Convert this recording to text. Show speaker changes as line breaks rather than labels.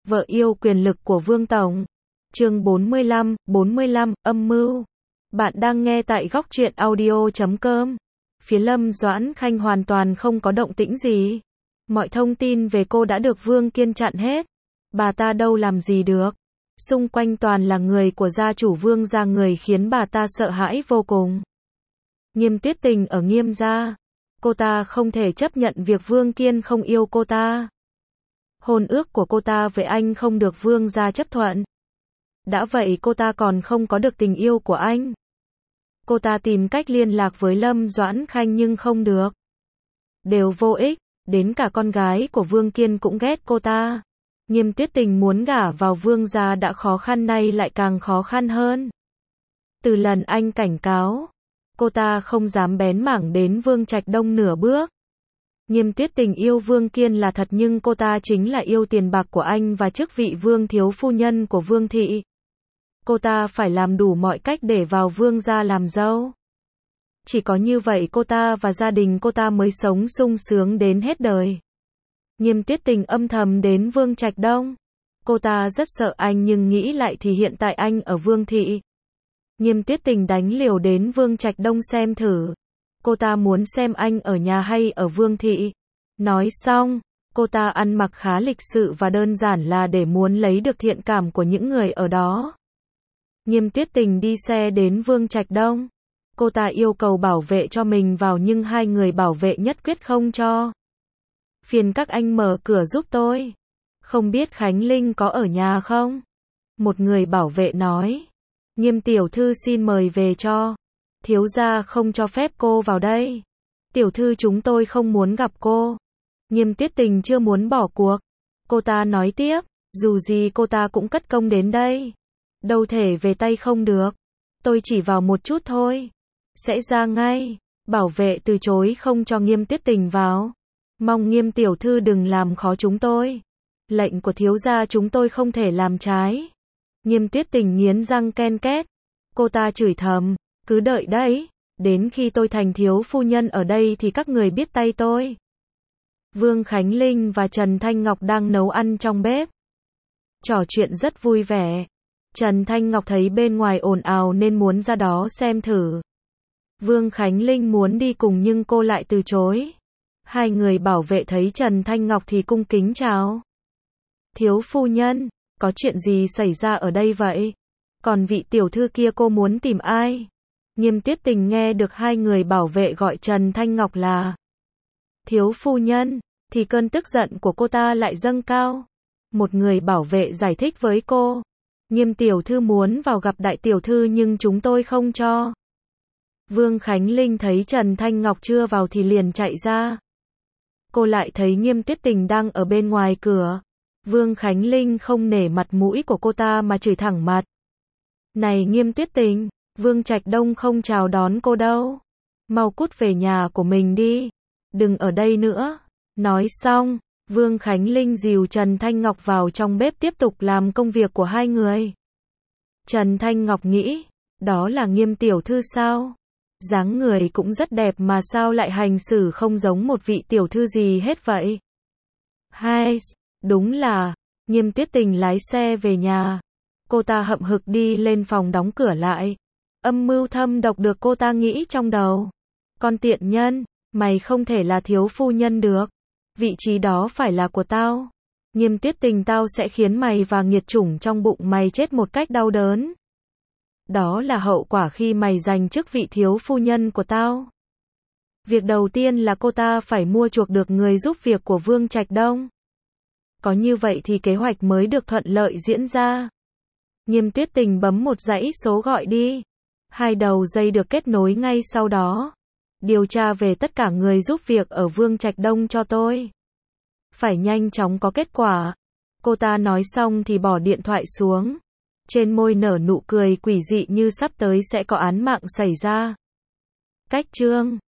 Vợ yêu quyền lực của Vương Tổng. Chương 45, âm mưu. Bạn đang nghe tại góc truyện audio.com. Phía Lâm Doãn Khanh hoàn toàn không có động tĩnh gì. Mọi thông tin về cô đã được Vương Kiên chặn hết. Bà ta đâu làm gì được. Xung quanh toàn là người của gia chủ Vương gia, người khiến bà ta sợ hãi vô cùng. Nghiêm Tuyết Tình ở Nghiêm gia. Cô ta không thể chấp nhận việc Vương Kiên không yêu cô ta. Hôn ước của cô ta với anh không được Vương gia chấp thuận. Đã vậy cô ta còn không có được tình yêu của anh. Cô ta tìm cách liên lạc với Lâm Doãn Khanh nhưng không được. Đều vô ích, đến cả con gái của Vương Kiên cũng ghét cô ta. Nghiêm Tuyết Tình muốn gả vào Vương gia đã khó khăn, nay lại càng khó khăn hơn. Từ lần anh cảnh cáo, cô ta không dám bén mảng đến Vương Trạch Đông nửa bước. Nghiêm Tuyết Tình yêu Vương Kiên là thật, nhưng cô ta chính là yêu tiền bạc của anh và chức vị Vương thiếu phu nhân của Vương thị. Cô ta phải làm đủ mọi cách để vào Vương gia làm dâu. Chỉ có như vậy cô ta và gia đình cô ta mới sống sung sướng đến hết đời. Nghiêm Tuyết Tình âm thầm đến Vương Trạch Đông. Cô ta rất sợ anh, nhưng nghĩ lại thì hiện tại anh ở Vương thị. Nghiêm Tuyết Tình đánh liều đến Vương Trạch Đông xem thử. Cô ta muốn xem anh ở nhà hay ở Vương thị. Nói xong, cô ta ăn mặc khá lịch sự và đơn giản là để muốn lấy được thiện cảm của những người ở đó. Nghiêm Tuyết Tình đi xe đến Vương Trạch Đông. Cô ta yêu cầu bảo vệ cho mình vào nhưng hai người bảo vệ nhất quyết không cho. Phiền các anh mở cửa giúp tôi. Không biết Khánh Linh có ở nhà không? Một người bảo vệ nói. Nghiêm tiểu thư xin mời về cho. Thiếu gia không cho phép cô vào đây. Tiểu thư chúng tôi không muốn gặp cô. Nghiêm Tuyết Tình chưa muốn bỏ cuộc. Cô ta nói tiếp, dù gì cô ta cũng cất công đến đây. Đâu thể về tay không được. Tôi chỉ vào một chút thôi. Sẽ ra ngay. Bảo vệ từ chối không cho Nghiêm Tuyết Tình vào. Mong Nghiêm tiểu thư đừng làm khó chúng tôi. Lệnh của thiếu gia chúng tôi không thể làm trái. Nghiêm Tuyết Tình nghiến răng ken két. Cô ta chửi thầm, cứ đợi đấy, đến khi tôi thành thiếu phu nhân ở đây thì các người biết tay tôi. Vương Khánh Linh và Trần Thanh Ngọc đang nấu ăn trong bếp. Trò chuyện rất vui vẻ. Trần Thanh Ngọc thấy bên ngoài ồn ào nên muốn ra đó xem thử. Vương Khánh Linh muốn đi cùng nhưng cô lại từ chối. Hai người bảo vệ thấy Trần Thanh Ngọc thì cung kính chào. Thiếu phu nhân, có chuyện gì xảy ra ở đây vậy? Còn vị tiểu thư kia cô muốn tìm ai? Nghiêm Tuyết Tình nghe được hai người bảo vệ gọi Trần Thanh Ngọc là thiếu phu nhân, thì cơn tức giận của cô ta lại dâng cao. Một người bảo vệ giải thích với cô. Nghiêm tiểu thư muốn vào gặp đại tiểu thư nhưng chúng tôi không cho. Vương Khánh Linh thấy Trần Thanh Ngọc chưa vào thì liền chạy ra. Cô lại thấy Nghiêm Tuyết Tình đang ở bên ngoài cửa. Vương Khánh Linh không nể mặt mũi của cô ta mà chửi thẳng mặt. Này Nghiêm Tuyết Tình, Vương Trạch Đông không chào đón cô đâu. Mau cút về nhà của mình đi. Đừng ở đây nữa. Nói xong, Vương Khánh Linh dìu Trần Thanh Ngọc vào trong bếp tiếp tục làm công việc của hai người. Trần Thanh Ngọc nghĩ, đó là Nghiêm tiểu thư sao? Dáng người cũng rất đẹp mà sao lại hành xử không giống một vị tiểu thư gì hết vậy? Hai, đúng là, Nghiêm Tuyết Tình lái xe về nhà. Cô ta hậm hực đi lên phòng đóng cửa lại. Âm mưu thâm độc được cô ta nghĩ trong đầu. Con tiện nhân, mày không thể là thiếu phu nhân được. Vị trí đó phải là của tao. Nghiêm Tuyết Tình, tao sẽ khiến mày và nghiệt chủng trong bụng mày chết một cách đau đớn. Đó là hậu quả khi mày giành chức vị thiếu phu nhân của tao. Việc đầu tiên là cô ta phải mua chuộc được người giúp việc của Vương Trạch Đông. Có như vậy thì kế hoạch mới được thuận lợi diễn ra. Nghiêm Tuyết Tình bấm một dãy số gọi đi. Hai đầu dây được kết nối ngay sau đó. Điều tra về tất cả người giúp việc ở Vương Trạch Đông cho tôi. Phải nhanh chóng có kết quả. Cô ta nói xong thì bỏ điện thoại xuống. Trên môi nở nụ cười quỷ dị như sắp tới sẽ có án mạng xảy ra. Cách chương